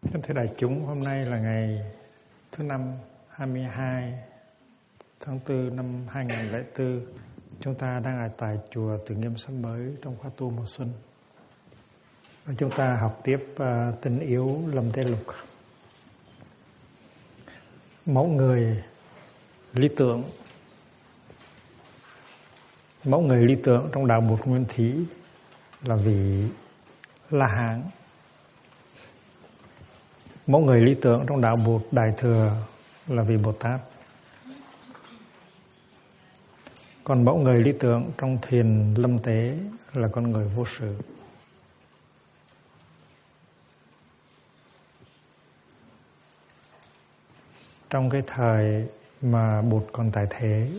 Kính thưa đại chúng, hôm nay là ngày thứ Năm 22 tháng 4 năm 2004. Chúng ta đang ở tại chùa Từ Nghiêm Xóm Mới trong khóa tu mùa xuân. Và chúng ta học tiếp Tình Yếu Lâm Thế Lục. Mẫu người lý tưởng. Mẫu người lý tưởng trong đạo Bụt Nguyên Thí là vị La Hán. Mẫu người lý tưởng trong đạo Bụt Đại Thừa là vị Bồ Tát. Còn mẫu người lý tưởng trong thiền lâm tế là con người vô sự. Trong cái thời mà Bụt còn tại thế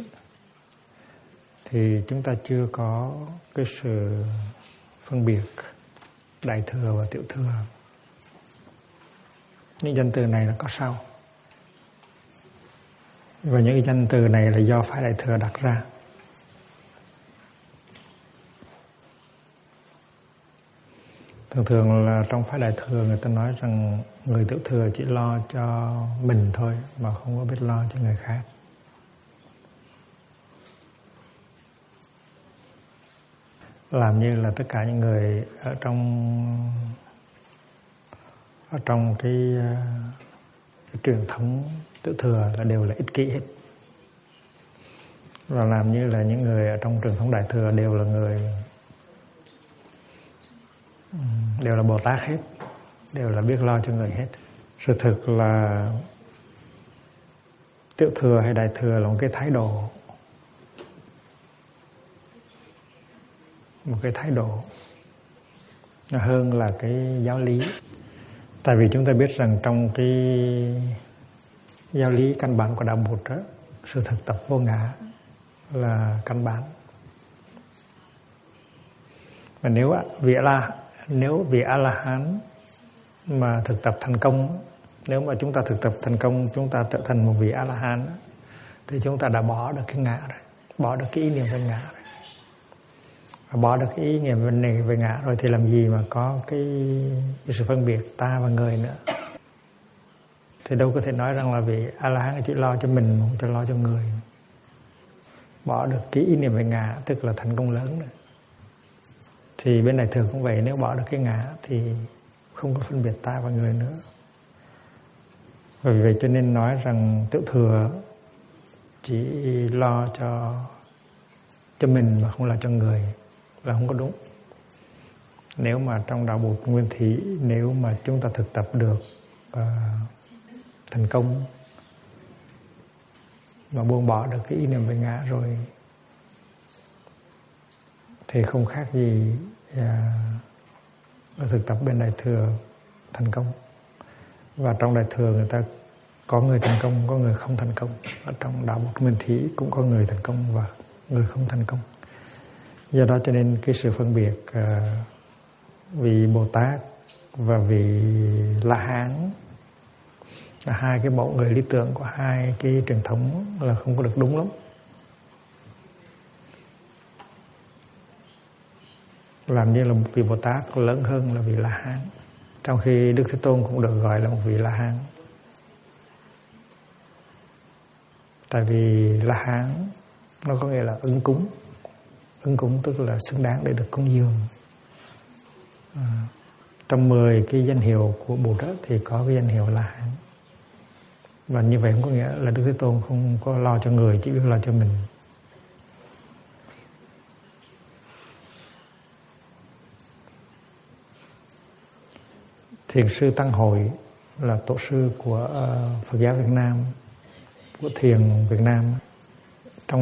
thì chúng ta chưa có cái sự phân biệt Đại Thừa và Tiểu Thừa. Những danh từ này là có sau. Và những danh từ này là do phái Đại Thừa đặt ra. Thường là trong phái Đại Thừa người ta nói rằng người Tiểu Thừa chỉ lo cho mình thôi mà không có biết lo cho người khác. Làm như là tất cả những người ở trong cái truyền thống Tiểu Thừa là đều là ích kỷ hết. Và làm như là những người ở trong truyền thống Đại Thừa đều là Bồ Tát hết, đều là biết lo cho người hết. Sự thực là Tiểu Thừa hay Đại Thừa là một cái thái độ, nó hơn là cái giáo lý. Tại vì chúng ta biết rằng trong cái giáo lý căn bản của đạo Bụt đó, sự thực tập vô ngã là căn bản. Và nếu vị A-la-hán mà thực tập thành công, nếu mà chúng ta thực tập thành công, chúng ta trở thành một vị A-la-hán thì chúng ta đã bỏ được cái ngã rồi, bỏ được cái ý niệm về ngã rồi. Và bỏ được cái ý niệm về ngã rồi thì làm gì mà có cái sự phân biệt ta và người nữa. Thì đâu có thể nói rằng là vị A-la-hán chỉ lo cho mình, không cho lo cho người. Bỏ được cái ý niệm về ngã tức là thành công lớn rồi. Thì bên Đại Thừa cũng vậy, nếu bỏ được cái ngã thì không có phân biệt ta và người nữa. Vì vậy cho nên nói rằng Tiểu Thừa chỉ lo cho mình mà không lo cho người là không có đúng. Nếu mà trong đạo Bụt Nguyên Thí, nếu mà chúng ta thực tập được thành công mà buông bỏ được cái ý niệm về ngã rồi thì không khác gì thực tập bên Đại Thừa thành công. Và trong Đại Thừa người ta có người thành công, có người không thành công. Ở trong đạo Bụt Nguyên Thí cũng có người thành công và người không thành công. Do đó cho nên cái sự phân biệt vị Bồ Tát và vị La Hán là hai cái mẫu người lý tưởng của hai cái truyền thống là không có được đúng lắm. Làm như là một vị Bồ Tát lớn hơn là vị La Hán, trong khi Đức Thế Tôn cũng được gọi là một vị La Hán. Tại vì La Hán nó có nghĩa là ứng cúng. Ứng cúng tức là xứng đáng để được cúng dường. Trong 10 cái danh hiệu của Bụt thì có cái danh hiệu La Hán. Và như vậy không có nghĩa là Đức Thế Tôn không có lo cho người, chỉ biết lo cho mình. Thiền sư Tăng Hội là tổ sư của Phật giáo Việt Nam, của thiền Việt Nam. Trong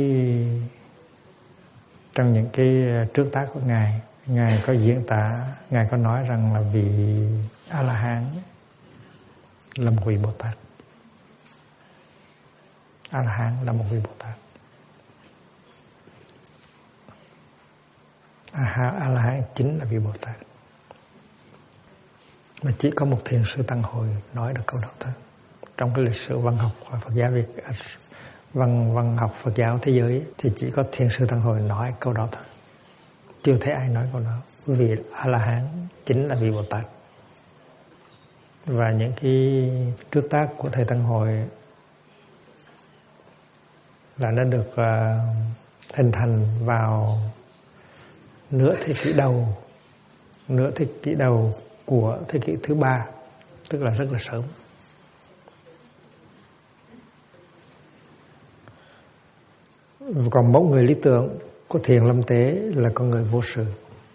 những cái trước tác của Ngài có diễn tả, Ngài có nói rằng là vị A-la-hán là một vị Bồ Tát. A-la-hán là một vị Bồ Tát. A-la-hán chính là vị Bồ Tát. Mà chỉ có một thiền sư Tăng Hội nói được câu đó thôi. Trong cái lịch sử văn học Phật giáo văn học Phật giáo thế giới thì chỉ có thiền sư Tăng Hội nói câu đó thôi. Chưa thấy ai nói câu đó. Vì A-la-hán chính là vị Bồ Tát. Và những cái trước tác của thầy Tăng Hội là nó được hình thành vào nửa thế kỷ đầu của thế kỷ thứ 3, tức là rất là sớm. Còn mẫu người lý tưởng của Thiền Lâm Tế là con người vô sự.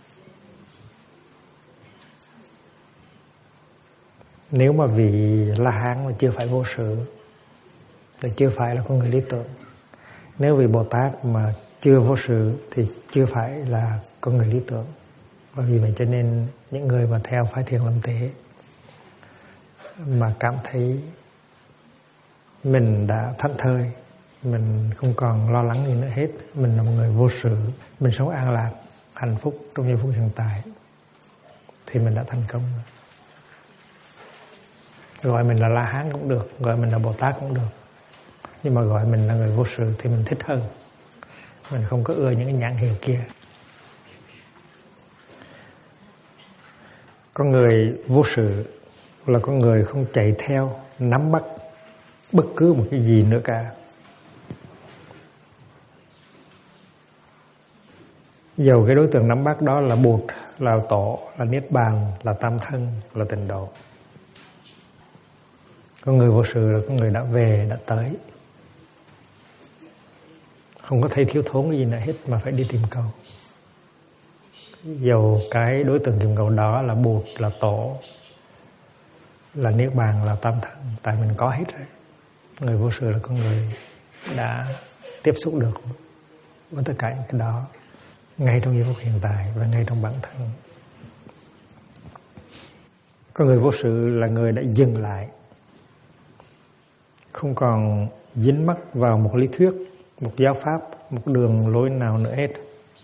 Nếu mà vị La Hán mà chưa phải vô sự thì chưa phải là con người lý tưởng. Nếu vị Bồ Tát mà chưa vô sự thì chưa phải là con người lý tưởng. Và vì vậy cho nên những người mà theo phái Thiền Lâm Tế mà cảm thấy mình đã thảnh thơi, mình không còn lo lắng gì nữa hết, mình là một người vô sự, mình sống an lạc, hạnh phúc trong giây phút hiện tại, thì mình đã thành công rồi. Gọi mình là La Hán cũng được, gọi mình là Bồ Tát cũng được, nhưng mà gọi mình là người vô sự thì mình thích hơn. Mình không có ưa những cái nhãn hiệu kia. Con người vô sự là con người không chạy theo, nắm bắt bất cứ một cái gì nữa cả. Dầu cái đối tượng nắm bắt đó là Bụt, là Tổ, là Niết Bàn, là Tam Thân, là Tịnh Độ. Con người vô sự là con người đã về, đã tới, không có thấy thiếu thốn cái gì nữa hết mà phải đi tìm cầu. Dầu cái đối tượng tìm cầu đó là Bụt, là Tổ, là Niết Bàn, là Tam Thân, tại mình có hết rồi. Người vô sự là con người đã tiếp xúc được với tất cả những cái đó ngay trong giây phút hiện tại và ngay trong bản thân. Con người vô sự là người đã dừng lại, không còn dính mắc vào một lý thuyết, một giáo pháp, một đường lối nào nữa hết.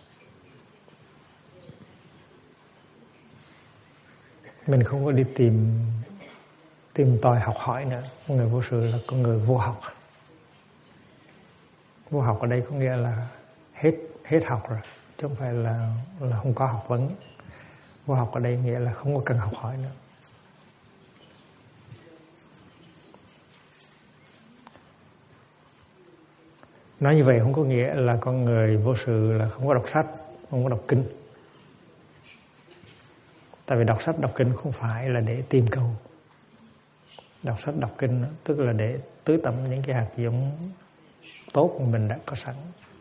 Mình không có đi tìm tòi học hỏi nữa. Con người vô sự là con người vô học. Vô học ở đây có nghĩa là hết học rồi, chứ không phải là không có học vấn. Vô học ở đây nghĩa là không có cần học hỏi nữa. Nói như vậy không có nghĩa là con người vô sự là không có đọc sách, không có đọc kinh. Tại vì đọc sách, đọc kinh không phải là để tìm cầu. Đọc sách, đọc kinh tức là để tưới tẩm những cái hạt giống tốt mà mình đã có sẵn.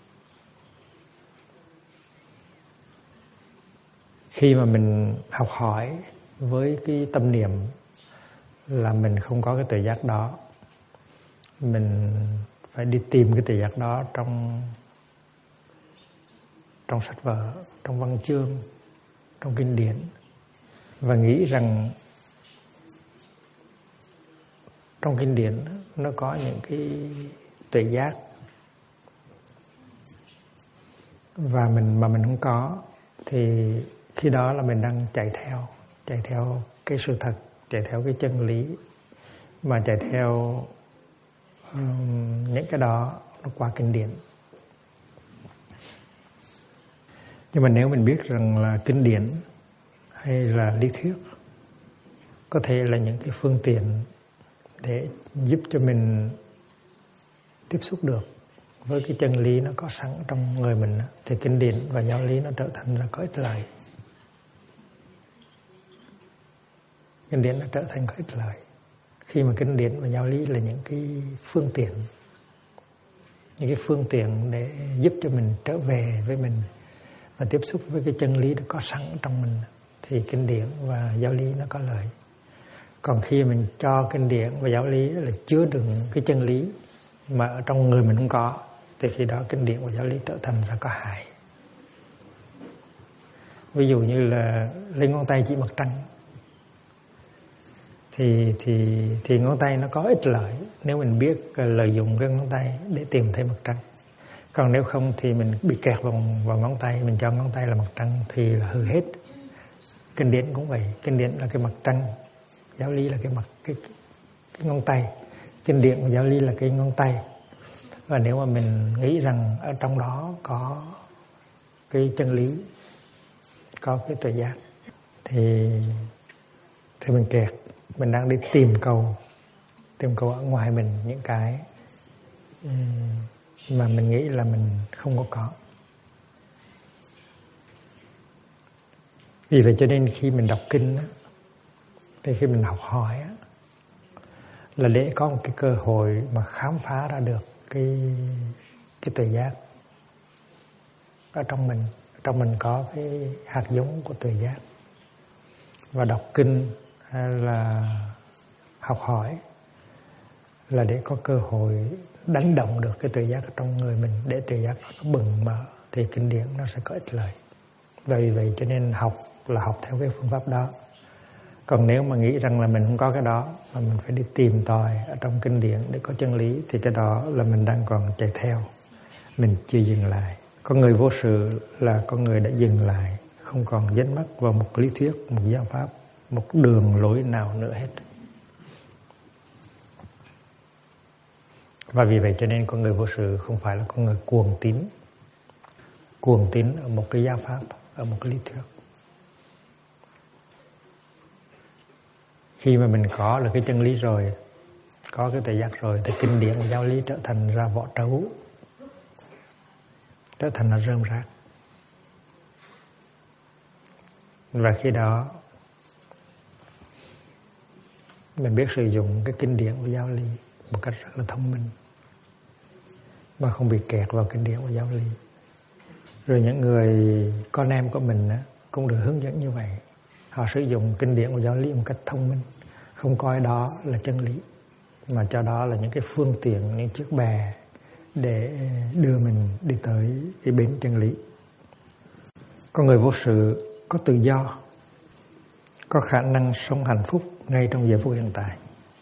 Khi mà mình học hỏi với cái tâm niệm là mình không có cái tuệ giác đó, mình phải đi tìm cái tuệ giác đó trong sách vở, trong văn chương, trong kinh điển, và nghĩ rằng trong kinh điển nó có những cái tuệ giác và mình không có, thì khi đó là mình đang chạy theo cái sự thật, chạy theo cái chân lý, mà chạy theo những cái đó nó qua kinh điển. Nhưng mà nếu mình biết rằng là kinh điển hay là lý thuyết có thể là những cái phương tiện để giúp cho mình tiếp xúc được với cái chân lý nó có sẵn trong người mình, thì kinh điển và giáo lý nó trở thành là có ích lợi. Kinh điển nó trở thành có ích lợi khi mà kinh điển và giáo lý là những cái phương tiện để giúp cho mình trở về với mình và tiếp xúc với cái chân lý nó có sẵn trong mình, thì kinh điển và giáo lý nó có lợi. Còn khi mình cho kinh điển và giáo lý là chứa đựng cái chân lý mà ở trong người mình không có, thì khi đó kinh điển và giáo lý trở thành ra có hại. Ví dụ như là lên ngón tay chỉ mặt trăng, thì ngón tay nó có ích lợi nếu mình biết lợi dụng cái ngón tay để tìm thấy mặt trăng. Còn nếu không thì mình bị kẹt vào ngón tay, mình cho ngón tay là mặt trăng thì là hư hết. Kinh điển cũng vậy, kinh điển là cái mặt trăng, giáo lý là cái ngón tay. Kinh điển và giáo lý là cái ngón tay. Và nếu mà mình nghĩ rằng ở trong đó có cái chân lý, có cái tuệ giác, thì mình kẹt. mình đang đi tìm cầu ở ngoài mình những cái mà mình nghĩ là mình không có. Vì vậy cho nên khi mình đọc kinh á, thì khi mình học hỏi á, là để có một cái cơ hội mà khám phá ra được cái tuệ giác ở trong mình. Trong mình có cái hạt giống của tuệ giác. Và đọc kinh hay là học hỏi là để có cơ hội đánh động được cái tuệ giác ở trong người mình, để tuệ giác nó bừng mở thì kinh điển nó sẽ có ích lợi. Vì vậy cho nên học là học theo cái phương pháp đó. Còn nếu mà nghĩ rằng là mình không có cái đó mà mình phải đi tìm tòi ở trong kinh điển để có chân lý, thì cái đó là mình đang còn chạy theo, mình chưa dừng lại. Con người vô sự là con người đã dừng lại, không còn dính mắc vào một lý thuyết, một giáo pháp, một đường lối nào nữa hết. Và vì vậy cho nên con người vô sự không phải là con người cuồng tín ở một cái giáo pháp, ở một cái lý thuyết. Khi mà mình có là cái chân lý rồi, có cái tuệ giác rồi, thì kinh điển và giáo lý trở thành ra vỏ trấu, trở thành là rơm rác. Và khi đó mình biết sử dụng cái kinh điển và giáo lý một cách rất là thông minh, mà không bị kẹt vào kinh điển và giáo lý. Rồi những người con em của mình cũng được hướng dẫn như vậy. Họ sử dụng kinh điển và giáo lý một cách thông minh, không coi đó là chân lý, mà cho đó là những cái phương tiện, những chiếc bè để đưa mình đi tới cái bến chân lý. Con người vô sự có tự do, có khả năng sống hạnh phúc ngay trong giờ phút hiện tại.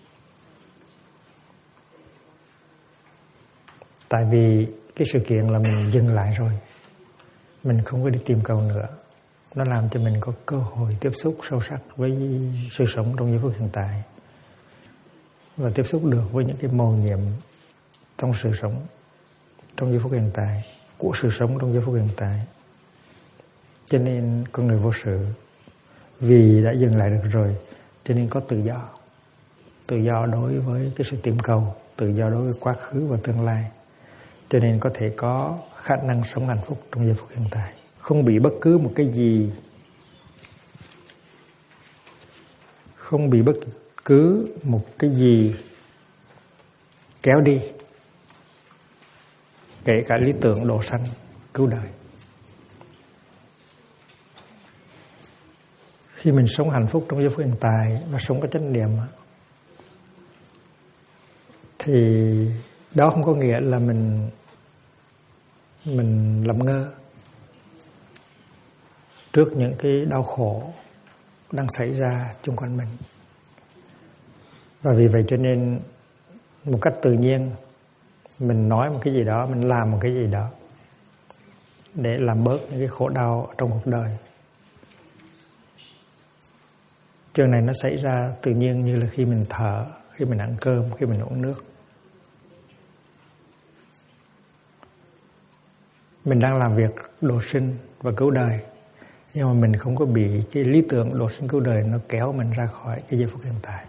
Tại vì cái sự kiện là mình dừng lại rồi, mình không có đi tìm cầu nữa. Nó làm cho mình có cơ hội tiếp xúc sâu sắc với sự sống trong giây phút hiện tại, và tiếp xúc được với những cái mầu nhiệm trong sự sống trong giây phút hiện tại, của sự sống trong giây phút hiện tại. Cho nên con người vô sự vì đã dừng lại được rồi, cho nên có tự do đối với cái sự tìm cầu, tự do đối với quá khứ và tương lai, cho nên có thể có khả năng sống hạnh phúc trong giây phút hiện tại, không bị bất cứ một cái gì, kéo đi, kể cả lý tưởng độ sanh cứu đời. Khi mình sống hạnh phúc trong giây phút hiện tại và sống có chánh niệm, thì đó không có nghĩa là mình làm ngơ trước những cái đau khổ đang xảy ra xung quanh mình. Và vì vậy cho nên một cách tự nhiên mình nói một cái gì đó, mình làm một cái gì đó để làm bớt những cái khổ đau trong cuộc đời. Chuyện này nó xảy ra tự nhiên, như là khi mình thở, khi mình ăn cơm, khi mình uống nước. Mình đang làm việc độ sinh và cứu đời, nhưng mà mình không có bị cái lý tưởng độ sinh cứu đời nó kéo mình ra khỏi cái giây phút hiện tại.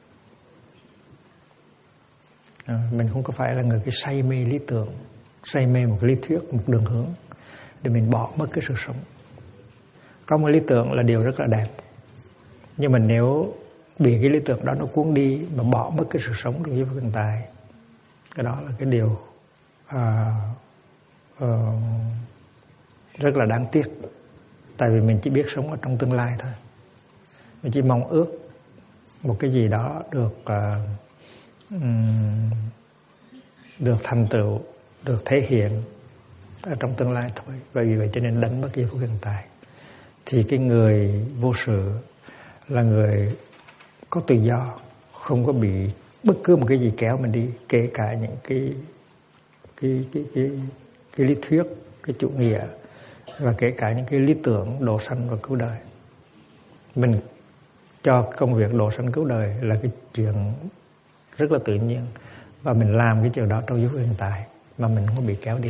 Mình không có phải là người cái say mê lý tưởng, say mê một cái lý thuyết, một đường hướng để mình bỏ mất cái sự sống. Có một lý tưởng là điều rất là đẹp, nhưng mà nếu bị cái lý tưởng đó nó cuốn đi mà bỏ mất cái sự sống trong giây phút hiện tại, cái đó là cái điều rất là đáng tiếc. Tại vì mình chỉ biết sống ở trong tương lai thôi, mình chỉ mong ước một cái gì đó được thành tựu, được thể hiện ở trong tương lai thôi. Và vì vậy cho nên đánh mất giây phút hiện tại. Thì cái người vô sự là người có tự do, không có bị bất cứ một cái gì kéo mình đi, kể cả những cái lý thuyết, cái chủ nghĩa, và kể cả những cái lý tưởng độ sanh và cứu đời. Mình cho công việc độ sanh cứu đời là cái chuyện rất là tự nhiên, và mình làm cái chuyện đó trong giây phút hiện tại mà mình không bị kéo đi.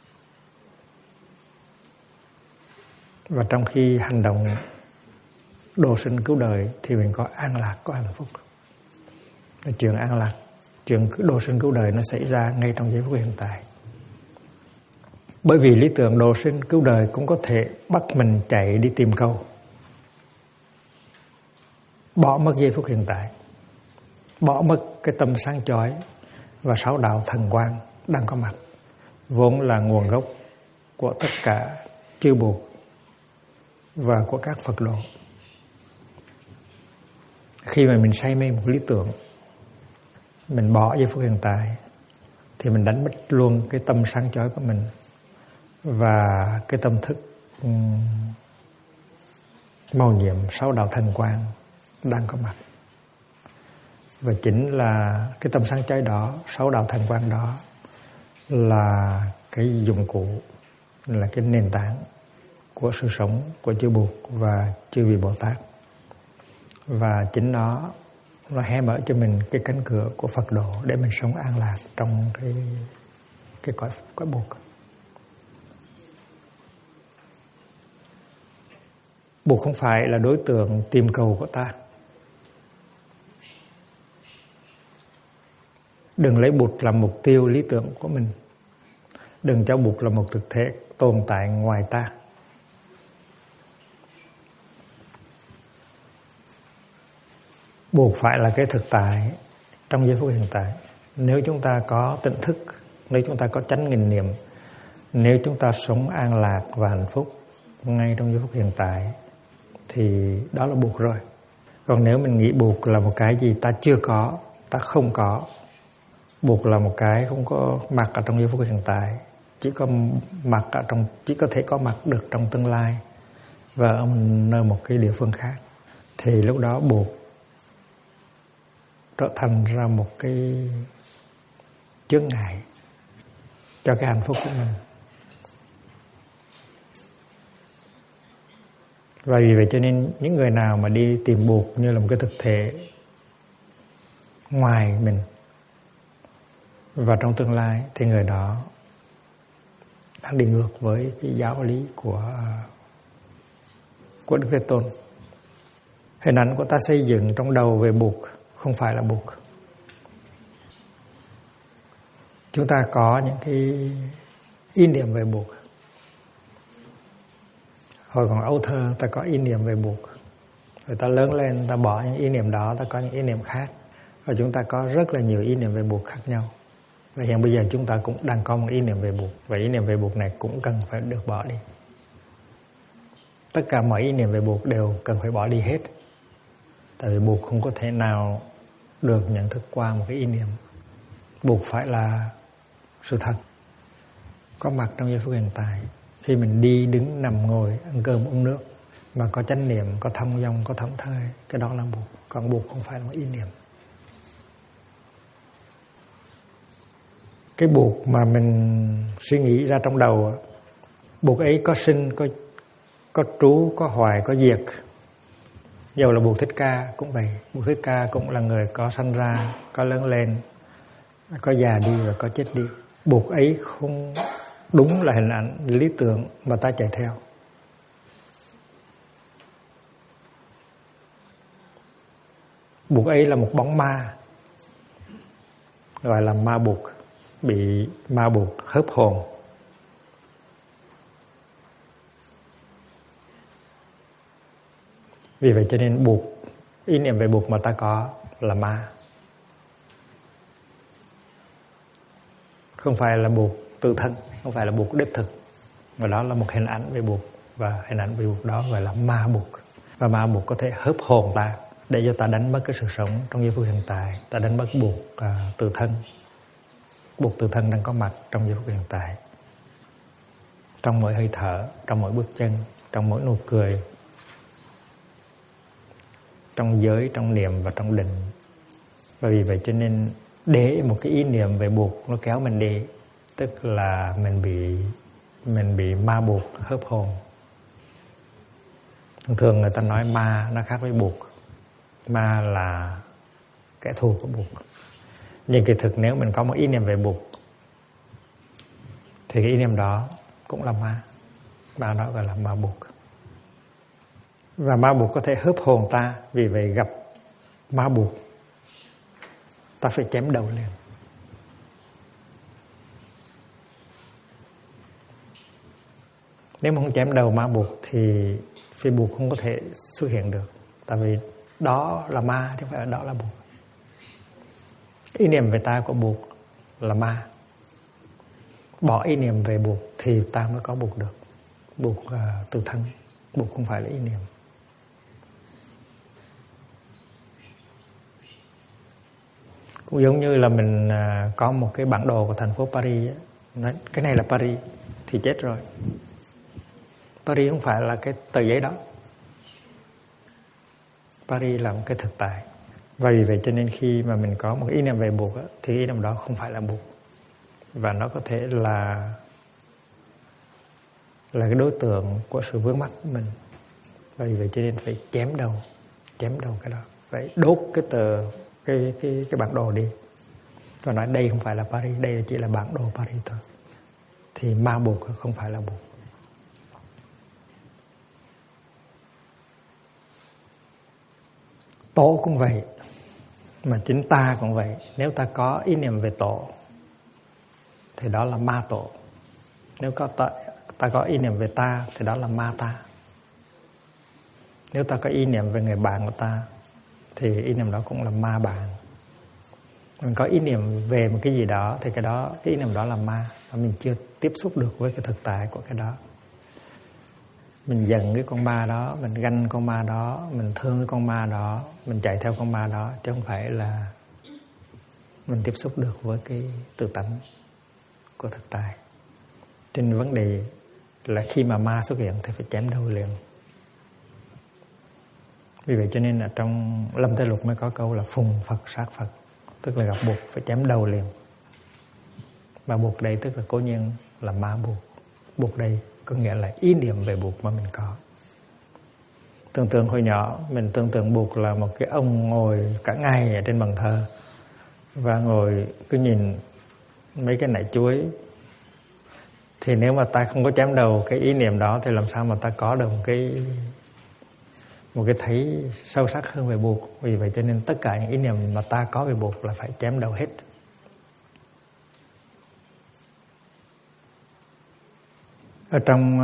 Và trong khi hành động độ sinh cứu đời thì mình có an lạc, có hạnh phúc. Chuyện an lạc, chuyện độ sinh cứu đời nó xảy ra ngay trong giây phút hiện tại. Bởi vì lý tưởng độ sinh cứu đời cũng có thể bắt mình chạy đi tìm câu, bỏ mất giây phút hiện tại, bỏ mất cái tâm sáng chói và sáu đạo thần quang đang có mặt, vốn là nguồn gốc của tất cả chư Bụt và của các Phật độ. Khi mà mình say mê một lý tưởng, mình bỏ giây phút hiện tại thì mình đánh mất luôn cái tâm sáng chói của mình và cái tâm thức màu nhiệm sáu đạo thần quang đang có mặt. Và chính là cái tâm sáng chói đó, sáu đạo thần quang đó là cái dụng cụ, là cái nền tảng của sự sống của chư Bụt và chư vị Bồ Tát. Và chính nó hé mở cho mình cái cánh cửa của Phật độ để mình sống an lạc trong cái cõi Bụt. Bụt không phải là đối tượng tìm cầu của ta. Đừng lấy Bụt làm mục tiêu lý tưởng của mình. Đừng cho Bụt là một thực thể tồn tại ngoài ta. Bụt phải là cái thực tại trong giây phút hiện tại. Nếu chúng ta có tỉnh thức, nếu chúng ta có chánh nghình niệm, nếu chúng ta sống an lạc và hạnh phúc ngay trong giây phút hiện tại, thì đó là Bụt rồi. Còn nếu mình nghĩ Bụt là một cái gì ta chưa có, ta không có, Bụt là một cái không có mặt ở trong giây phút hiện tại, chỉ có thể có mặt được trong tương lai và ở nơi một cái địa phương khác, thì lúc đó Bụt trở thành ra một cái chướng ngại cho cái hạnh phúc của mình. Và vì vậy cho nên những người nào mà đi tìm Bụt như là một cái thực thể ngoài mình và trong tương lai, thì người đó đang đi ngược với cái giáo lý của Đức Thế Tôn. Hình ảnh của ta xây dựng trong đầu về Bụt không phải là Bụt. Chúng ta có những cái ý niệm về Bụt. Hồi còn ấu thơ ta có ý niệm về Bụt, rồi ta lớn lên ta bỏ những ý niệm đó, ta có những ý niệm khác, và chúng ta có rất là nhiều ý niệm về Bụt khác nhau. Và hiện bây giờ chúng ta cũng đang có một ý niệm về Bụt, và ý niệm về Bụt này cũng cần phải được bỏ đi. Tất cả mọi ý niệm về Bụt đều cần phải bỏ đi hết. Tại vì Bụt không có thể nào được nhận thức qua một cái ý niệm. Bụt phải là sự thật, có mặt trong giây phút hiện tại. Khi mình đi, đứng, nằm, ngồi, ăn cơm, uống nước mà có chánh niệm, có thông dong, có thảnh thơi, cái đó là Bụt. Còn Bụt không phải là một ý niệm. Cái Bụt mà mình suy nghĩ ra trong đầu, Bụt ấy có sinh, có trú, có hoài, có diệt. Dầu là Bụt Thích Ca cũng vậy. Bụt Thích Ca cũng là người có sanh ra, có lớn lên, có già đi và có chết đi. Bụt ấy không đúng là hình ảnh lý tưởng mà ta chạy theo. Bụt ấy là một bóng ma, gọi là ma Bụt, bị ma Bụt hớp hồn. Vì vậy cho nên Bụt, ý niệm về Bụt mà ta có là ma. Không phải là Bụt tự thân, không phải là Bụt đích thực, mà đó là một hình ảnh về Bụt, và hình ảnh về Bụt đó gọi là ma Bụt. Và ma Bụt có thể hớp hồn ta để cho ta đánh mất cái sự sống trong giây phút hiện tại, ta đánh mất Bụt tự thân. Bụt tự thân đang có mặt trong giây phút hiện tại, trong mỗi hơi thở, trong mỗi bước chân, trong mỗi nụ cười, trong giới, trong niệm và trong định. Và vì vậy cho nên để một cái ý niệm về Bụt nó kéo mình đi, tức là mình bị ma Bụt hớp hồn. Thường người ta nói ma nó khác với Bụt. Ma là kẻ thù của Bụt. Nhưng kỳ thực nếu mình có một ý niệm về Bụt thì cái ý niệm đó cũng là ma. Đó gọi là ma Bụt. Và ma buộc có thể hớp hồn ta. Vì vậy gặp ma buộc, ta phải chém đầu liền. Nếu mà không chém đầu ma buộc thì phi buộc không có thể xuất hiện được. Tại vì đó là ma chứ không phải là đó là buộc. Ý niệm về ta của buộc là ma. Bỏ ý niệm về buộc thì ta mới có buộc được. Buộc từ thân, buộc không phải là ý niệm. Cũng giống như là mình có một cái bản đồ của thành phố Paris ấy. Nói, cái này là Paris thì chết rồi. Paris không phải là cái tờ giấy đó. Paris là một cái thực tại. Và vì vậy cho nên khi mà mình có một ý niệm về buộc á, thì ý niệm đó không phải là buộc. Và nó có thể là cái đối tượng của sự vướng mắc của mình. Và vì vậy cho nên phải chém đầu cái đó. Phải đốt cái bản đồ đi. Và nói đây không phải là Paris, đây chỉ là bản đồ Paris thôi. Thì ma buộc không phải là buộc. Tổ cũng vậy, mà chính ta cũng vậy. Nếu ta có ý niệm về tổ thì đó là ma tổ. Nếu ta có ý niệm về ta thì đó là ma ta. Nếu ta có ý niệm về người bạn của ta thì ý niệm đó cũng là ma bạn. Mình có ý niệm về một cái gì đó thì cái ý niệm đó là ma. Và mình chưa tiếp xúc được với cái thực tại của cái đó. Mình giận cái con ma đó, mình ganh con ma đó, mình thương cái con ma đó, mình chạy theo con ma đó, chứ không phải là mình tiếp xúc được với cái tự tánh của thực tại. Trên vấn đề là khi mà ma xuất hiện thì phải chém đầu liền. Vì vậy cho nên là trong Lâm Thế Lục mới có câu là phùng Phật sát Phật. Tức là gặp buộc phải chém đầu liền. Mà buộc đây tức là cố nhiên là ma buộc. Buộc đây có nghĩa là ý niệm về buộc mà mình có. Tưởng tượng hồi nhỏ mình tưởng tượng buộc là một cái ông ngồi cả ngày ở trên bàn thờ. Và ngồi cứ nhìn mấy cái nải chuối. Thì nếu mà ta không có chém đầu cái ý niệm đó thì làm sao mà ta có được một cái thấy sâu sắc hơn về buộc. Vì vậy cho nên tất cả những ý niệm mà ta có về buộc là phải chém đầu hết. Ở trong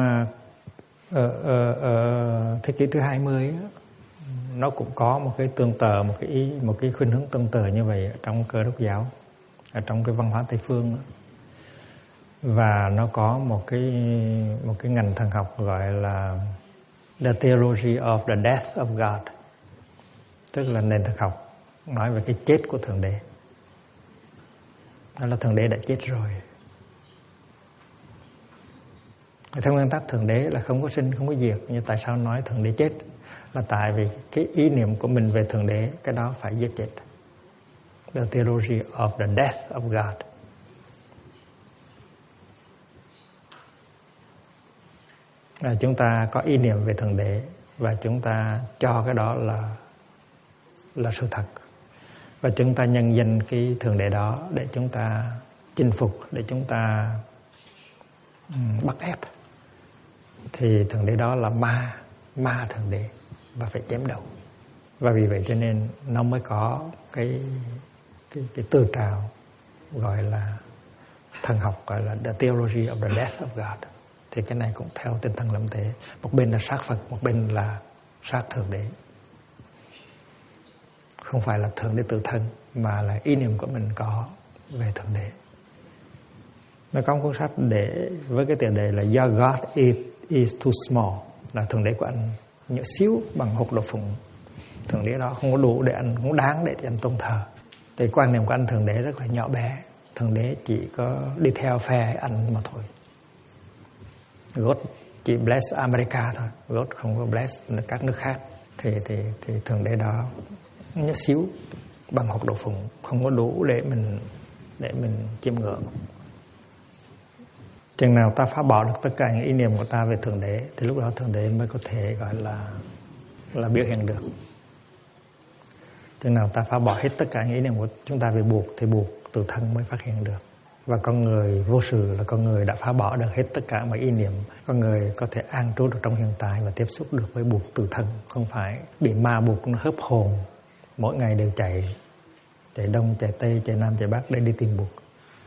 thế kỷ thứ 20 á, nó cũng có một cái tương tự, một cái khuynh hướng tương tự như vậy ở trong Cơ Đốc giáo, ở trong cái văn hóa Tây phương á. Và nó có một cái ngành thần học gọi là The Theology of the Death of God, tức là nền thần học nói về cái chết của Thượng Đế. Đó là Thượng Đế đã chết rồi. Theo nguyên tắc Thượng Đế là không có sinh, không có diệt. Nhưng tại sao nói Thượng Đế chết? Là tại vì cái ý niệm của mình về Thượng Đế, cái đó phải giết chết. The Theology of the Death of God. Chúng ta có ý niệm về Thượng Đế và chúng ta cho cái đó là sự thật. Và chúng ta nhân danh cái Thượng Đế đó để chúng ta chinh phục, để chúng ta bắt ép. Thì Thượng Đế đó là ma Thượng Đế và phải chém đầu. Và vì vậy cho nên nó mới có cái tư trào gọi là thần học, gọi là The Theology of the Death of God. Thì cái này cũng theo tinh thần lâm thế. Một bên là sát Phật, một bên là sát Thượng Đế. Không phải là Thượng Đế tự thân, mà là ý niệm của mình có về Thượng Đế. Nó có một cuốn sách với cái tiền đề là Do God is too small, là Thượng Đế của anh nhỏ xíu bằng hột đậu phụng. Thượng Đế đó không có đủ để anh, không đáng để anh tôn thờ. Thì quan niệm của anh Thượng Đế rất là nhỏ bé. Thượng Đế chỉ có đi theo phe anh mà thôi. God chỉ bless America thôi, God không có bless các nước khác. Thì Thượng Đế đó nhỏ xíu bằng hột đậu phụng, không có đủ để mình chiêm ngưỡng. Chừng nào ta phá bỏ được tất cả những ý niệm của ta về Thượng Đế thì lúc đó Thượng Đế mới có thể gọi là biểu hiện được. Chừng nào ta phá bỏ hết tất cả những ý niệm của chúng ta về buộc thì buộc tự thân mới phát hiện được. Và con người vô sự là con người đã phá bỏ được hết tất cả mọi ý niệm. Con người có thể an trú được trong hiện tại và tiếp xúc được với buộc tự thân, không phải bị ma buộc nó hớp hồn. Mỗi ngày đều chạy đông, chạy tây, chạy nam, chạy bắc để đi tìm buộc.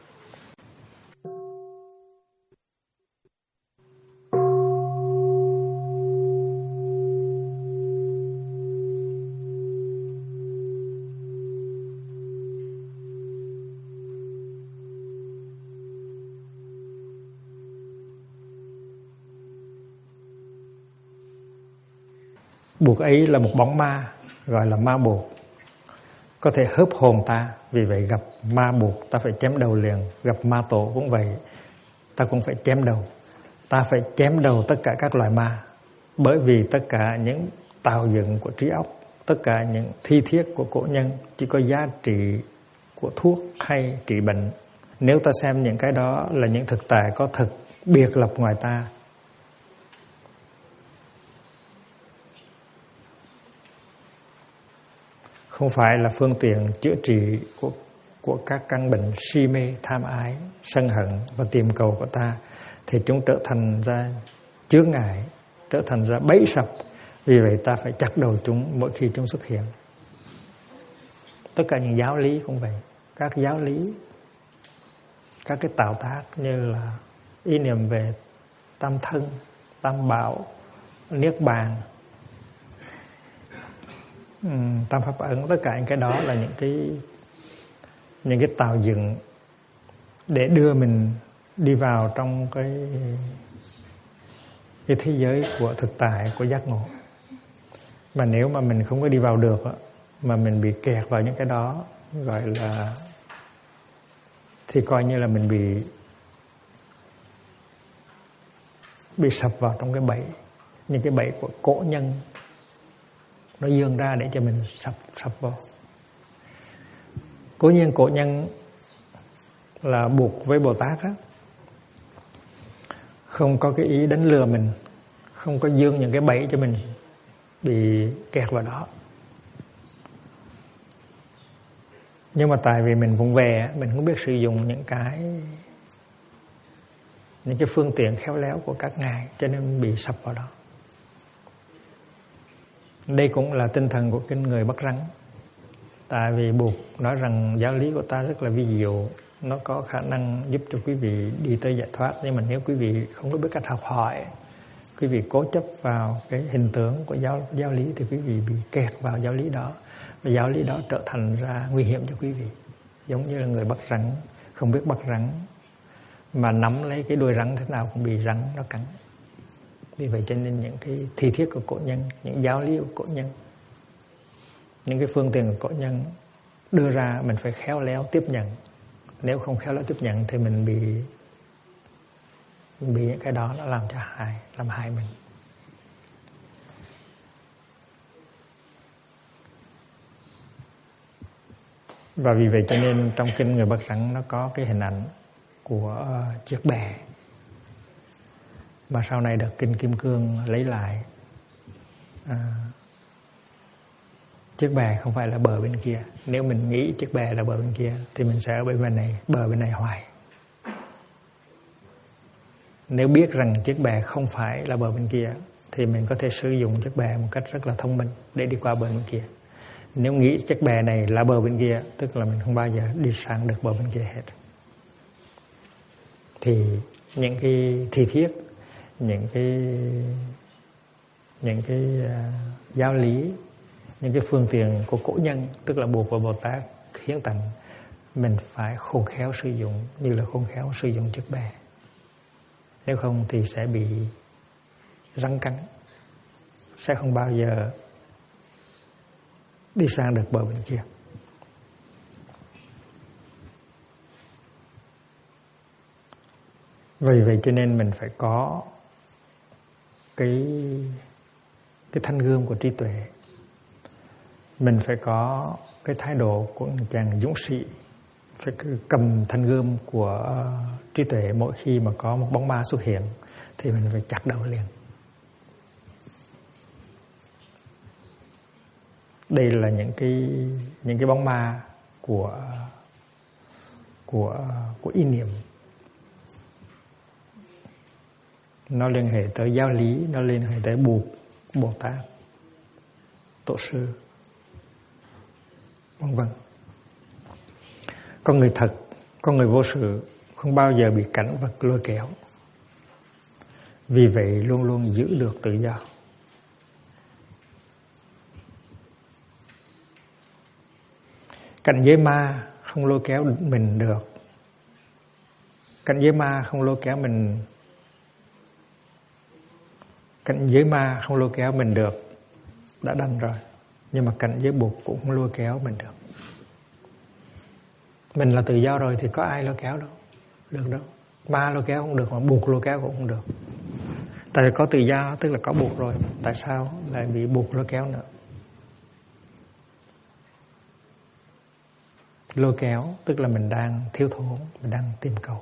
Buộc ấy là một bóng ma, gọi là ma buộc, có thể hớp hồn ta. Vì vậy gặp ma buộc ta phải chém đầu liền. Gặp ma tổ cũng vậy, ta cũng phải chém đầu. Ta phải chém đầu tất cả các loài ma. Bởi vì tất cả những tạo dựng của trí óc, tất cả những thi thiết của cổ nhân chỉ có giá trị của thuốc hay trị bệnh. Nếu ta xem những cái đó là những thực tại có thực biệt lập ngoài ta, không phải là phương tiện chữa trị của các căn bệnh si mê, tham ái, sân hận và tìm cầu của ta, thì chúng trở thành ra chướng ngại, trở thành ra bẫy sập. Vì vậy ta phải chặt đầu chúng mỗi khi chúng xuất hiện. Tất cả những giáo lý cũng vậy. Các giáo lý, các cái tạo tác như là ý niệm về tam thân, tam bảo, niết bàn, tam pháp ấn, tất cả những cái đó là những cái tạo dựng để đưa mình đi vào trong cái thế giới của thực tại, của giác ngộ. Mà nếu mà mình không có đi vào được mà mình bị kẹt vào những cái đó, gọi là, thì coi như là mình bị sập vào trong cái bẫy, những cái bẫy của cổ nhân nó dương ra để cho mình sập vào. Cố nhiên cổ nhân là buộc với Bồ Tát á, không có cái ý đánh lừa mình, không có dương những cái bẫy cho mình bị kẹt vào đó. Nhưng mà tại vì mình vụng về, mình không biết sử dụng những cái phương tiện khéo léo của các ngài, cho nên bị sập vào đó. Đây cũng là tinh thần của kinh người Bắc Rắn. Tại vì buộc nói rằng giáo lý của ta rất là vi diệu, nó có khả năng giúp cho quý vị đi tới giải thoát. Nhưng mà nếu quý vị không có biết cách học hỏi, quý vị cố chấp vào cái hình tướng của giáo lý, thì quý vị bị kẹt vào giáo lý đó. Và giáo lý đó trở thành ra nguy hiểm cho quý vị. Giống như là người bắt rắn, không biết bắt rắn, mà nắm lấy cái đuôi rắn thế nào cũng bị rắn nó cắn. Vì vậy cho nên những cái thi thiết của cổ nhân, những giáo lý của cổ nhân, những cái phương tiện của cổ nhân đưa ra, mình phải khéo léo tiếp nhận. Nếu không khéo léo tiếp nhận thì mình bị những cái đó nó làm hại mình. Và vì vậy cho nên trong kinh người Bắc Rắn nó có cái hình ảnh của chiếc bè mà sau này được kinh Kim Cương lấy lại. Chiếc bè không phải là bờ bên kia. Nếu mình nghĩ chiếc bè là bờ bên kia thì mình sẽ ở bờ bên này hoài. Nếu biết rằng chiếc bè không phải là bờ bên kia thì mình có thể sử dụng chiếc bè một cách rất là thông minh để đi qua bờ bên kia. Nếu nghĩ chiếc bè này là bờ bên kia, tức là mình không bao giờ đi sang được bờ bên kia hết. Thì những cái thi thiết, những cái giáo lý, những cái phương tiện của cổ nhân, tức là buộc và Bồ Tát hiến tặng, mình phải khôn khéo sử dụng như là khôn khéo sử dụng chiếc bè. Nếu không thì sẽ bị rắn cắn, sẽ không bao giờ đi sang được bờ bên kia. Vì vậy cho nên mình phải có cái thanh gươm của trí tuệ. Mình phải có cái thái độ của một chàng dũng sĩ, phải cầm thanh gươm của trí tuệ. Mỗi khi mà có một bóng ma xuất hiện thì mình phải chặt đầu liền. Đây là những cái bóng ma của ý niệm. Nó liên hệ tới giáo lý, nó liên hệ tới Bồ Tát, Tổ sư, vân vân. Con người thật, con người vô sự không bao giờ bị cảnh vật lôi kéo. Vì vậy luôn luôn giữ được tự do. Cảnh giới ma không lôi kéo mình được. Cảnh giới ma không lôi kéo mình. Cảnh giới ma không lôi kéo mình được, đã đành rồi. Nhưng mà cảnh giới buộc cũng không lôi kéo mình được. Mình là tự do rồi thì có ai lôi kéo đâu, được đâu. Ma lôi kéo không được mà buộc lôi kéo cũng không được. Tại vì có tự do tức là có buộc rồi, tại sao lại bị buộc lôi kéo nữa? Lôi kéo tức là mình đang thiếu thốn, mình đang tìm cầu.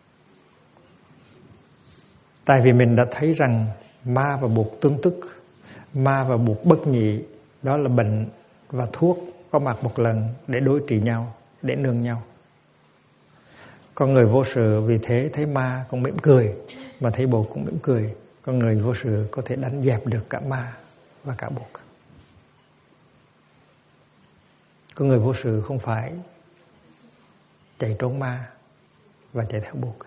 Tại vì mình đã thấy rằng ma và buộc tương tức, ma và buộc bất nhị, đó là bệnh và thuốc có mặt một lần để đối trị nhau, để nương nhau. Con người vô sự vì thế thấy ma cũng mỉm cười, mà thấy buộc cũng mỉm cười. Con người vô sự có thể đánh dẹp được cả ma và cả buộc. Con người vô sự không phải chạy trốn ma và chạy theo buộc.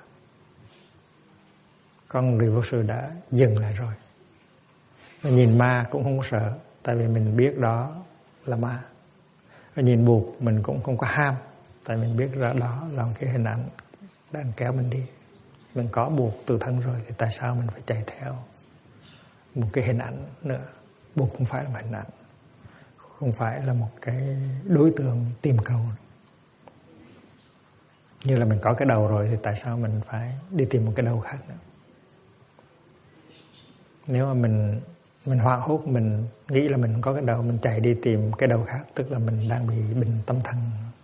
Con người vô sự đã dừng lại rồi. Và nhìn ma cũng không sợ, tại vì mình biết đó là ma. Và nhìn buộc mình cũng không có ham, tại mình biết ra đó là một cái hình ảnh đang kéo mình đi. Mình có buộc từ thân rồi thì tại sao mình phải chạy theo một cái hình ảnh nữa? Buộc không phải là một hình ảnh, không phải là một cái đối tượng tìm cầu. Như là mình có cái đầu rồi thì tại sao mình phải đi tìm một cái đầu khác nữa? Nếu mà mình hoảng hốt, mình nghĩ là mình không có cái đầu, mình chạy đi tìm cái đầu khác, tức là mình đang bị bệnh tâm thần.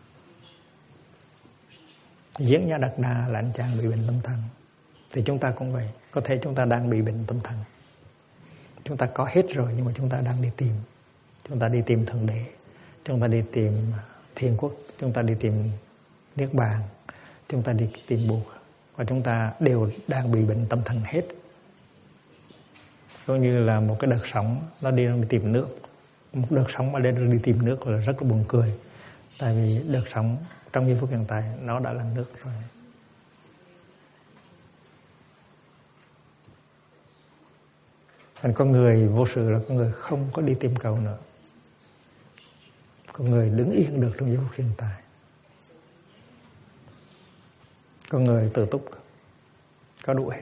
Diễn Nhã Đạt Đa là anh chàng bị bệnh tâm thần. Thì chúng ta cũng vậy. Có thể chúng ta đang bị bệnh tâm thần. Chúng ta có hết rồi nhưng mà chúng ta đang đi tìm. Chúng ta đi tìm Thượng Đế, chúng ta đi tìm Thiên Quốc, chúng ta đi tìm Niết Bàn, chúng ta đi tìm Buộc. Và chúng ta đều đang bị bệnh tâm thần hết. Giống như là một cái đợt sóng nó đi tìm nước. Một đợt sóng mà đi tìm nước là rất là buồn cười. Tại vì đợt sóng trong giây phút hiện tại nó đã là nước rồi. Thành con người vô sự là con người không có đi tìm cầu nữa. Con người đứng yên được trong giây phút hiện tại. Con người tự túc, có đủ hết.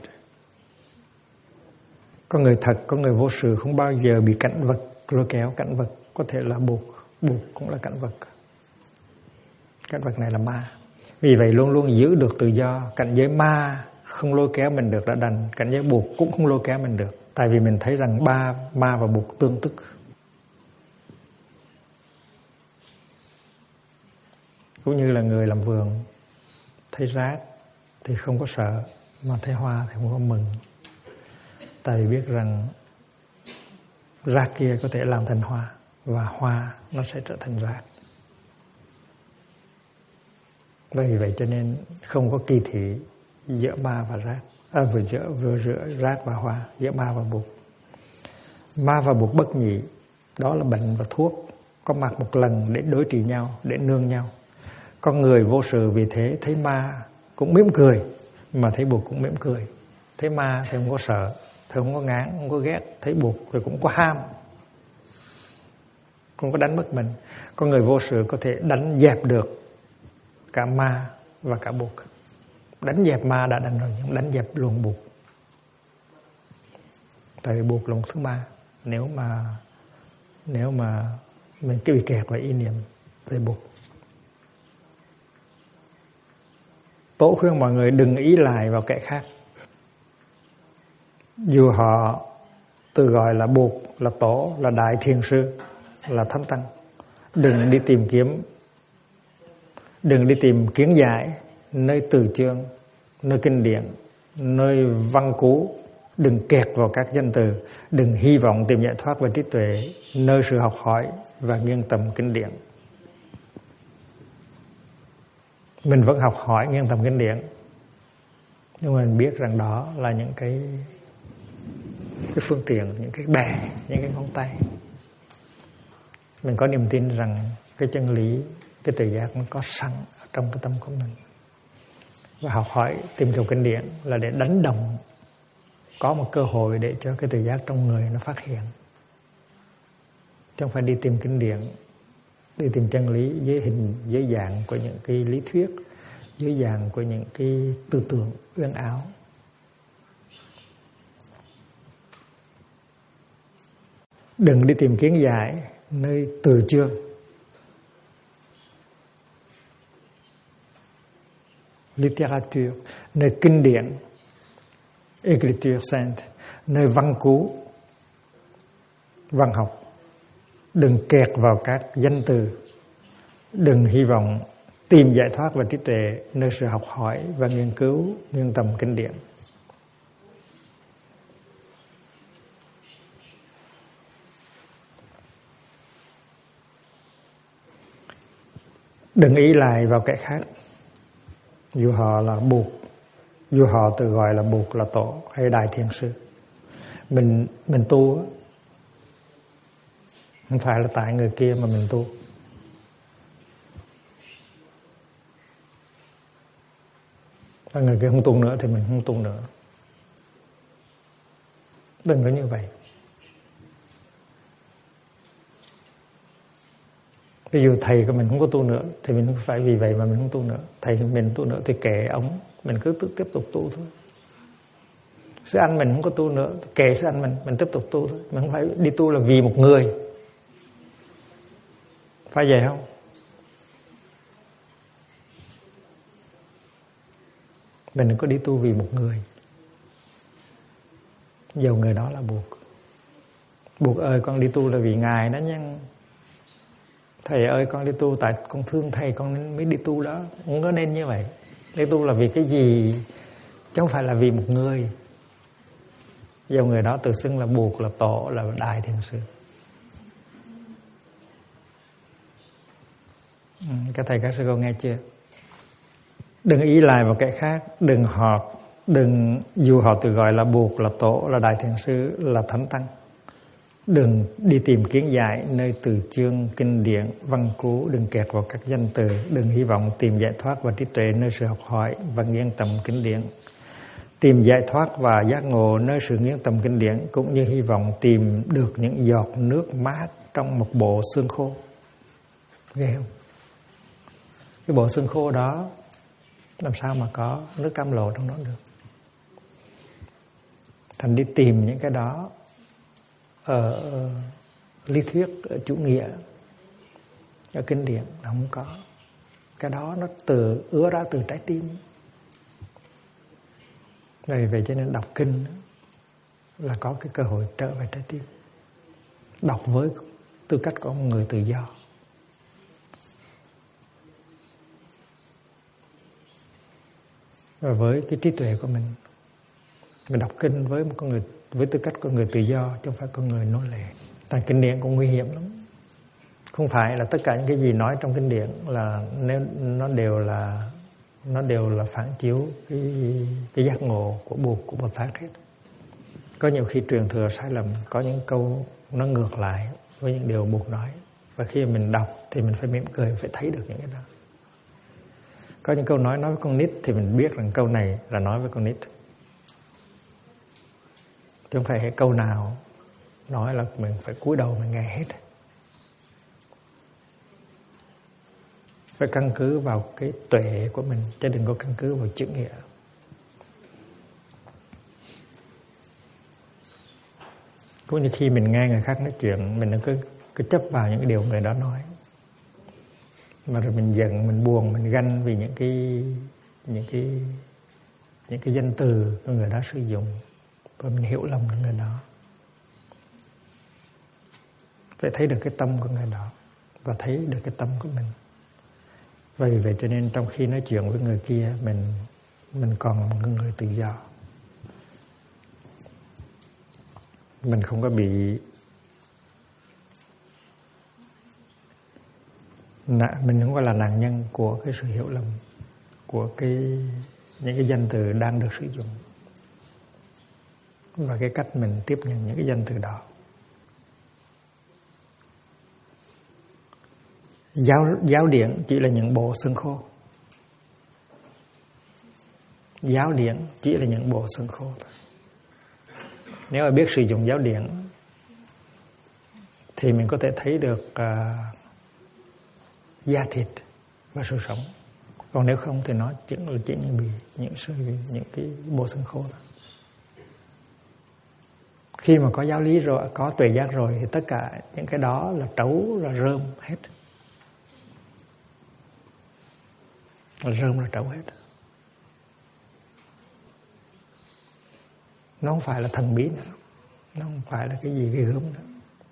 Con người thật, con người vô sự không bao giờ bị cảnh vật lôi kéo. Cảnh vật có thể là buộc, buộc cũng là cảnh vật. Cảnh vật này là ma. Vì vậy luôn luôn giữ được tự do. Cảnh giới ma không lôi kéo mình được đã đành. Cảnh giới buộc cũng không lôi kéo mình được. Tại vì mình thấy rằng ma và buộc tương tức. Cũng như là người làm vườn, thấy rác thì không có sợ, mà thấy hoa thì không có mừng. Tại vì biết rằng rác kia có thể làm thành hoa, và hoa nó sẽ trở thành rác. Vì vậy cho nên không có kỳ thị giữa ma và rác, vừa giữa rác và hoa, giữa ma và buộc. Ma và buộc bất nhị, đó là bệnh và thuốc có mặt một lần để đối trị nhau, để nương nhau. Con người vô sự vì thế thấy ma cũng mỉm cười, mà thấy buộc cũng mỉm cười. Thấy ma thì không có sợ, thì không có ngán, không có ghét. Thấy buộc thì cũng có ham, không có đánh mất mình. Con người vô sự có thể đánh dẹp được cả ma và cả buộc. Đánh dẹp ma đã đành rồi, nhưng đánh dẹp luôn buộc. Tại vì buộc là một thứ ma. Nếu mà mình cứ bị kẹt vào ý niệm về buộc. Tổ khuyên mọi người đừng ý lại vào kẻ khác. Dù họ tự gọi là buộc, là tổ, là đại thiền sư, là thánh tăng. Đừng đi tìm kiến giải nơi từ chương, nơi kinh điển, nơi văn cú. Đừng kẹt vào các danh từ. Đừng hy vọng tìm giải thoát và trí tuệ nơi sự học hỏi và nghiêng tầm kinh điển. Mình vẫn học hỏi nghiên tầm kinh điển, nhưng mà mình biết rằng đó là những cái phương tiện, những cái bè, những cái ngón tay. Mình có niềm tin rằng cái chân lý, cái tự giác nó có sẵn ở trong cái tâm của mình. Và học hỏi tìm hiểu kinh điển là để đánh đồng, có một cơ hội để cho cái tự giác trong người nó phát hiện. Chứ không phải đi tìm kinh điển, đi tìm chân lý dưới hình, dưới dạng của những cái lý thuyết, dưới dạng của những cái tư tưởng uyên áo. Đừng đi tìm kiến giải nơi từ chương, littérature, nơi kinh điển, écriture sainte, nơi văn cú, văn học. Đừng kẹt vào các danh từ. Đừng hy vọng tìm giải thoát và trí tuệ nơi sự học hỏi và nghiên cứu nghiên tầm kinh điển. Đừng ý lại vào kẻ khác, dù họ là Bụt, dù họ tự gọi là Bụt, là Tổ hay Đại Thiền Sư. Mình tu không phải là tại người kia mà mình tu. Và người kia không tu nữa thì mình không tu nữa. Đừng có như vậy. Ví dụ thầy của mình không có tu nữa thì mình không phải vì vậy mà mình không tu nữa. Thầy mình tu nữa thì kệ ông, mình cứ tiếp tục tu thôi. Sư anh mình không có tu nữa, kệ sư anh mình tiếp tục tu thôi. Mình không phải đi tu là vì một người. Phải vậy không? Mình đừng có đi tu vì một người, dầu người đó là Bụt. Bụt ơi, con đi tu là vì Ngài đó nha. Thầy ơi, con đi tu tại con thương thầy con mới đi tu đó. Không có nên như vậy. Đi tu là vì cái gì, chứ không phải là vì một người, dầu người đó tự xưng là Bụt, là Tổ, là Đại Thiền Sư. Các thầy các sư cô nghe chưa? Đừng ý lại vào kẻ khác. Đừng dù họ tự gọi là Bụt, là Tổ, là Đại Thiền Sư, là Thánh Tăng. Đừng đi tìm kiến giải nơi từ chương, kinh điển, văn cú. Đừng kẹt vào các danh từ. Đừng hy vọng tìm giải thoát và trí tuệ nơi sự học hỏi và nghiên tầm kinh điển. Tìm giải thoát và giác ngộ nơi sự nghiên tầm kinh điển, cũng như hy vọng tìm được những giọt nước mát trong một bộ xương khô. Ghê không? Cái bộ xương khô đó làm sao mà có nước cam lộ trong đó được? Thành đi tìm những cái đó ở lý thuyết, ở chủ nghĩa, ở kinh điển là không có. Cái đó nó ứa ra từ trái tim. Rồi vậy cho nên đọc kinh là có cái cơ hội trở về trái tim. Đọc với tư cách của một người tự do. Và với cái trí tuệ của mình đọc kinh với một con người, với tư cách của người tự do, chứ không phải con người nô lệ. Tại kinh điển cũng nguy hiểm lắm. Không phải là tất cả những cái gì nói trong kinh điển là nếu nó đều là phản chiếu cái giác ngộ của Bụt, của Bồ Tát hết. Có nhiều khi truyền thừa sai lầm, có những câu nó ngược lại với những điều Bụt nói. Và khi mình đọc thì mình phải mỉm cười, phải thấy được những cái đó. Có những câu nói với con nít thì mình biết rằng câu này là nói với con nít. Chứ không phải cái câu nào nói là mình phải cúi đầu mình nghe hết. Phải căn cứ vào cái tuệ của mình, chứ đừng có căn cứ vào chữ nghĩa. Cũng như khi mình nghe người khác nói chuyện, mình đừng cứ chấp vào những cái điều người đó nói. Mà rồi mình giận, mình buồn, mình ganh vì những cái danh từ của người đó sử dụng, và mình hiểu lầm người đó. Phải thấy được cái tâm của người đó và thấy được cái tâm của mình. Và vì vậy cho nên trong khi nói chuyện với người kia, mình còn là một người tự do. Mình không có bị mình không phải là nạn nhân của cái sự hiểu lầm. của những cái danh từ đang được sử dụng và cái cách mình tiếp nhận những cái danh từ đó. Giáo điển chỉ là những bộ xương khô. Giáo điển chỉ là những bộ xương khô thôi. Nếu mà biết sử dụng giáo điển thì mình có thể thấy được da thịt và sự sống. Còn nếu không thì nó chỉ những cái bộ xương khô thôi. Khi mà có giáo lý rồi, có tuệ giác rồi thì tất cả những cái đó là trấu, là rơm hết. Là rơm, là trấu hết. Nó không phải là thần bí nữa. Nó không phải là cái gì ghê gớm nữa.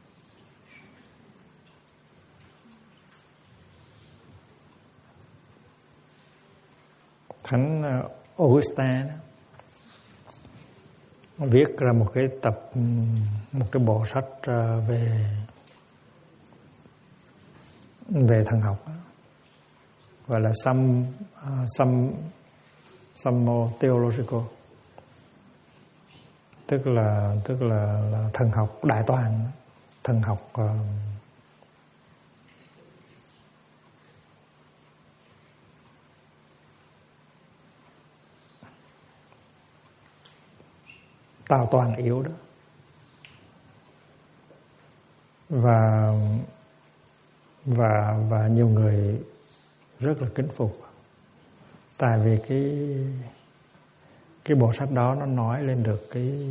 Thánh Augustine viết ra một cái bộ sách về thần học, gọi là Summo Theologico, tức là thần học đại toàn, thần học tào toàn yếu đó. Và nhiều người rất là kính phục, tại vì cái bộ sách đó nó nói lên được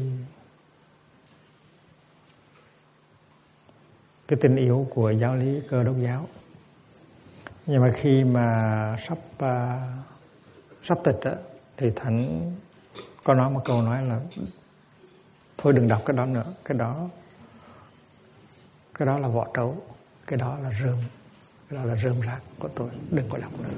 cái tình yếu của giáo lý Cơ Đốc giáo. Nhưng mà khi mà sắp tịch á, thì Thánh có nói một câu nói là thôi đừng đọc cái đó nữa, cái đó là vỏ trấu, cái đó là rơm rác của tôi, đừng có đọc nữa.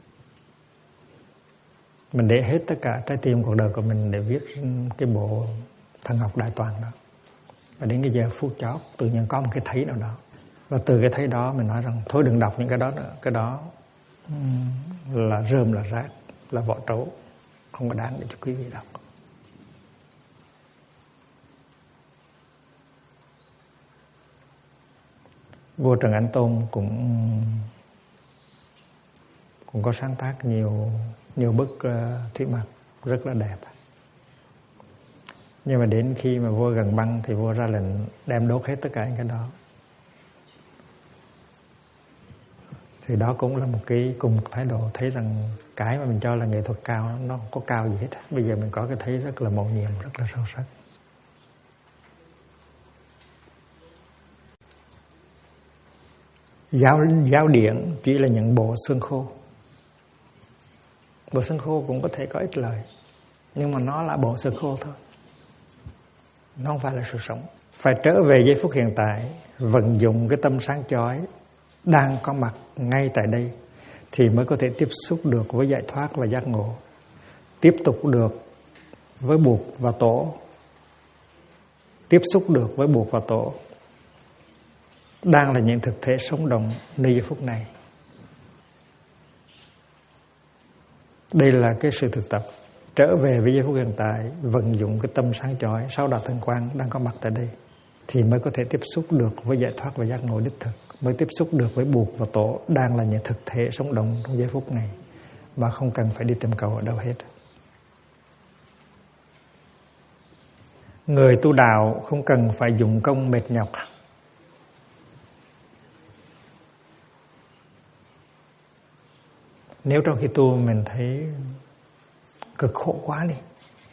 Mình để hết tất cả trái tim cuộc đời của mình để viết cái bộ thần học đại toàn đó. Và đến cái giờ phút chót tự nhiên có một cái thấy nào đó, và từ cái thấy đó mình nói rằng thôi đừng đọc những cái đó nữa, cái đó là rơm, là rác, là vỏ trấu, không có đáng để cho quý vị đọc. Vua Trần Anh Tôn cũng có sáng tác nhiều bức thủy mặc rất là đẹp. Nhưng mà đến khi mà vua gần băng thì vua ra lệnh đem đốt hết tất cả những cái đó. Thì đó cũng là cùng một thái độ thấy rằng cái mà mình cho là nghệ thuật cao nó không có cao gì hết. Bây giờ mình có cái thấy rất là mầu nhiệm, rất là sâu sắc. Giáo điển chỉ là những bộ xương khô. Bộ xương khô cũng có thể có ích lợi, nhưng mà nó là bộ xương khô thôi, nó không phải là sự sống. Phải trở về giây phút hiện tại, vận dụng cái tâm sáng chói đang có mặt ngay tại đây thì mới có thể tiếp xúc được với giải thoát và giác ngộ, tiếp tục được với buộc và tổ, tiếp xúc được với buộc và tổ, đang là những thực thể sống động nơi giây phút này. Đây là cái sự thực tập trở về với giây phút hiện tại, vận dụng cái tâm sáng chói sáu đạo thần quang đang có mặt tại đây thì mới có thể tiếp xúc được với giải thoát và giác ngộ đích thực, mới tiếp xúc được với buộc và tổ, đang là những thực thể sống động trong giây phút này mà không cần phải đi tìm cầu ở đâu hết. Người tu đạo không cần phải dụng công mệt nhọc. Nếu trong khi tu mình thấy cực khổ quá đi,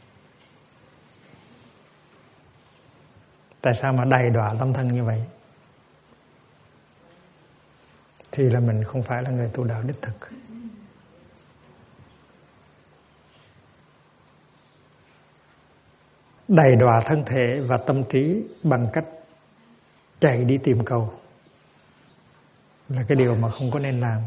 tại sao mà đầy đọa tâm thân như vậy, thì là mình không phải là người tu đạo đích thực. Đầy đọa thân thể và tâm trí bằng cách chạy đi tìm cầu là cái điều mà không có nên làm.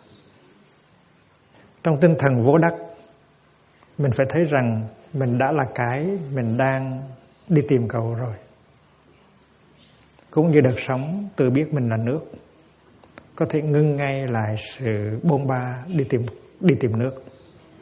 Trong tinh thần vô đắc, mình phải thấy rằng mình đã là cái mình đang đi tìm cầu rồi. Cũng như đợt sóng tự biết mình là nước, có thể ngưng ngay lại sự bôn ba đi tìm nước.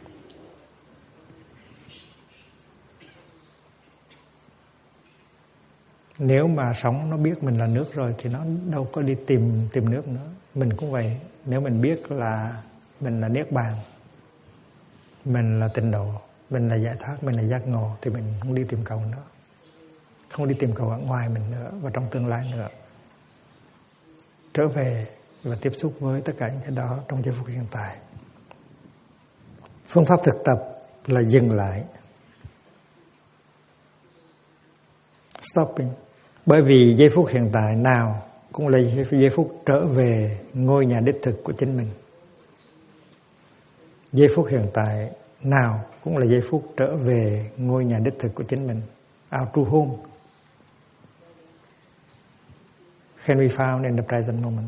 Nếu mà sóng nó biết mình là nước rồi thì nó đâu có đi tìm nước nữa. Mình cũng vậy. Nếu mình biết là mình là niết bàn, mình là tịnh độ, mình là giải thoát, mình là giác ngộ, thì mình không đi tìm cầu nữa, không đi tìm cầu ở ngoài mình nữa và trong tương lai nữa. Trở về và tiếp xúc với tất cả những cái đó trong giây phút hiện tại. Phương pháp thực tập là dừng lại, stopping. Bởi vì giây phút hiện tại nào cũng là giây phút trở về ngôi nhà đích thực của chính mình. Giây phút hiện tại nào cũng là giây phút trở về ngôi nhà đích thực của chính mình. Our true home can be found in the present moment.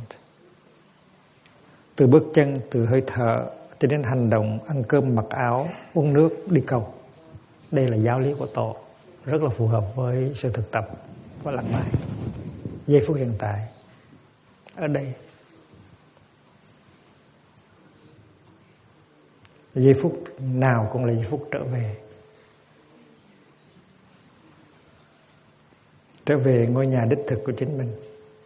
Từ bước chân, từ hơi thở cho đến hành động, ăn cơm, mặc áo, uống nước, đi cầu. Đây là giáo lý của Tổ, rất là phù hợp với sự thực tập và lắng lại. Giây phút hiện tại ở đây, giây phút nào cũng là giây phút trở về ngôi nhà đích thực của chính mình.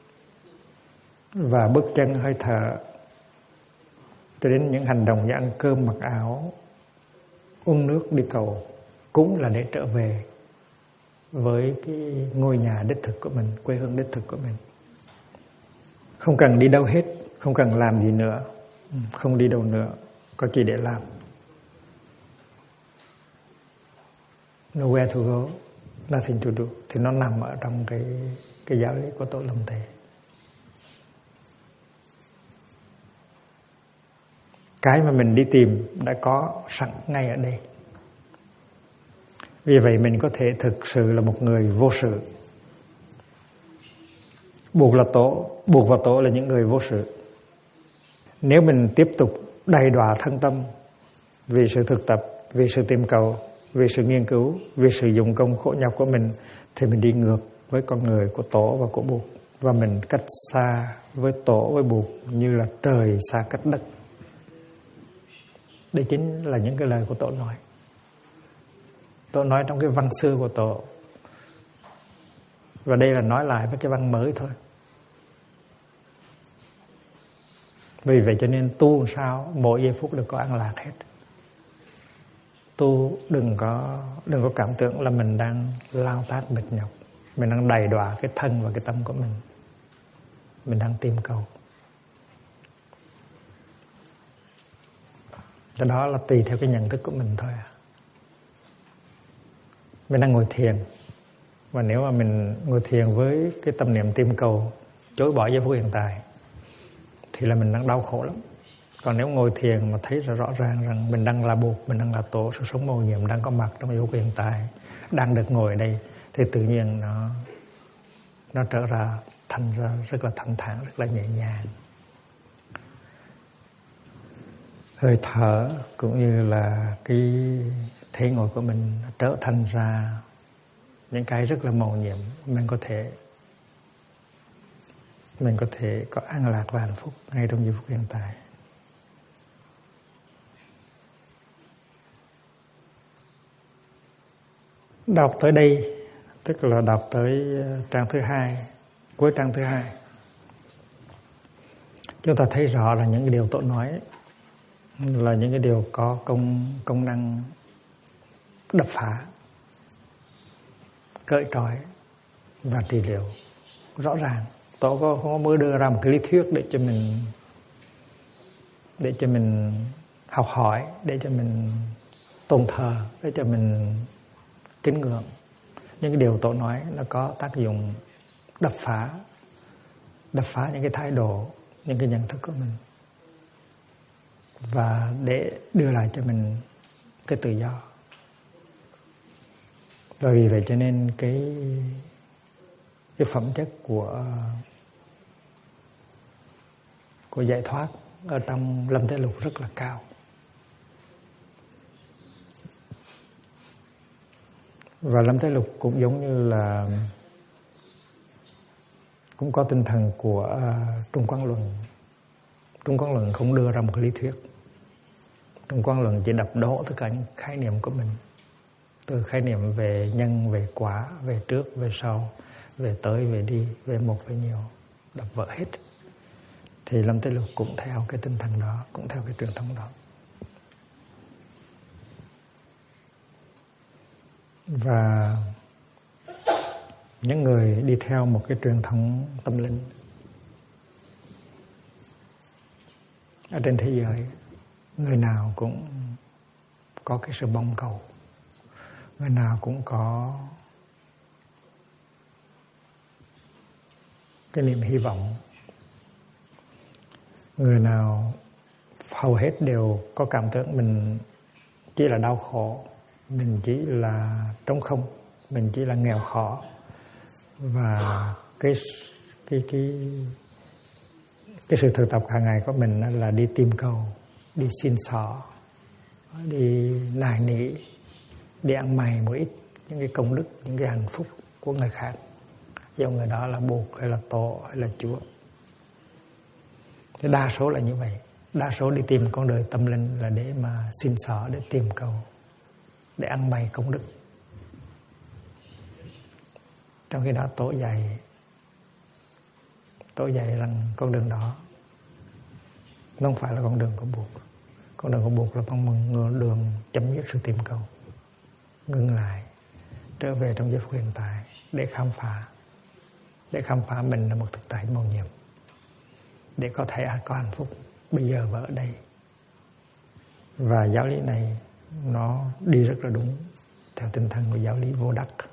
Và bước chân, hơi thở cho đến những hành động như ăn cơm, mặc áo, uống nước, đi cầu cũng là để trở về với cái ngôi nhà đích thực của mình, quê hương đích thực của mình. Không cần đi đâu hết, không cần làm gì nữa, không đi đâu nữa, có gì để làm. Nowhere to go, nothing to do. Thì nó nằm ở trong cái giáo lý của Tổ Lâm Thể. Cái mà mình đi tìm đã có sẵn ngay ở đây. Vì vậy mình có thể thực sự là một người vô sự. Buộc và Tổ là những người vô sự. Nếu mình tiếp tục đầy đọa thân tâm vì sự thực tập, vì sự tìm cầu, vì sự nghiên cứu, vì sự dụng công khổ nhọc của mình, thì mình đi ngược với con người của Tổ và của Buộc. Và mình cách xa với Tổ, với Buộc như là trời xa cách đất. Đây chính là những cái lời của Tổ nói. Tổ nói trong cái văn xưa của Tổ. Và đây là nói lại với cái văn mới thôi. Vì vậy cho nên tu sao mỗi giây phút đều có an lạc hết. Tu đừng có cảm tưởng là mình đang lao tác mệt nhọc, mình đang đầy đọa cái thân và cái tâm của mình. Mình đang tìm cầu. Cái đó là tùy theo cái nhận thức của mình thôi. Mình đang ngồi thiền, và nếu mà mình ngồi thiền với cái tâm niệm tìm cầu, chối bỏ giây phút hiện tại, thì là mình đang đau khổ lắm. Còn nếu ngồi thiền mà thấy rõ ràng rằng mình đang là Buộc, mình đang là Tổ, sự sống mầu nhiệm đang có mặt trong giây phút hiện tại, đang được ngồi ở đây, thì tự nhiên nó trở ra thành ra rất là thanh thản, rất là nhẹ nhàng. Hơi thở cũng như là cái thế ngồi của mình trở thành ra những cái rất là mầu nhiệm. Mình có thể có an lạc và hạnh phúc ngay trong giây phút hiện tại. Đọc tới đây, tức là đọc tới trang thứ 2, cuối trang thứ 2, chúng ta thấy rõ là những cái điều Tổ nói là những cái điều có công năng đập phá, cởi trói và trị liệu rõ ràng. Tổ có mới đưa ra một cái lý thuyết để cho mình học hỏi, để cho mình tôn thờ, để cho mình kính ngưỡng. Những cái điều Tổ nói nó có tác dụng đập phá những cái thái độ, những cái nhận thức của mình, và để đưa lại cho mình cái tự do. Và vì vậy cho nên cái phẩm chất của giải thoát ở trong Lâm Thế Lục rất là cao. Và Lâm Thế Lục cũng giống như là cũng có tinh thần của Trung Quán Luận. Trung Quán Luận không đưa ra một cái lý thuyết. Trung Quán Luận chỉ đập đổ tất cả những khái niệm của mình, từ khái niệm về nhân, về quả, về trước, về sau, về tới về đi, về một về nhiều, đập vỡ hết. Thì Lâm Tây Lục cũng theo cái tinh thần đó, cũng theo cái truyền thống đó. Và những người đi theo một cái truyền thống tâm linh ở trên thế giới, người nào cũng có cái sự mong cầu, người nào cũng có cái niềm hy vọng, người nào hầu hết đều có cảm tưởng mình chỉ là đau khổ, mình chỉ là trống không, mình chỉ là nghèo khó, và cái sự thực tập hàng ngày của mình là đi tìm cầu, đi xin xỏ, đi nài nỉ, đi ăn mày một ít những cái công đức, những cái hạnh phúc của người khác, do người đó là Bụt hay là Tổ hay là Chúa. Thế đa số là như vậy. Đa số đi tìm con đường tâm linh là để mà xin xỏ, để tìm cầu, để ăn mày công đức. Trong khi đó Tổ dạy rằng con đường đó nó không phải là con đường của Bụt. Con đường của Bụt là con đường chấm dứt sự tìm cầu, ngưng lại, trở về trong giây phút hiện tại để khám phá mình là một thực tại mầu nhiệm, để có thể có hạnh phúc bây giờ và ở đây. Và giáo lý này nó đi rất là đúng theo tinh thần của giáo lý Vô Đắc.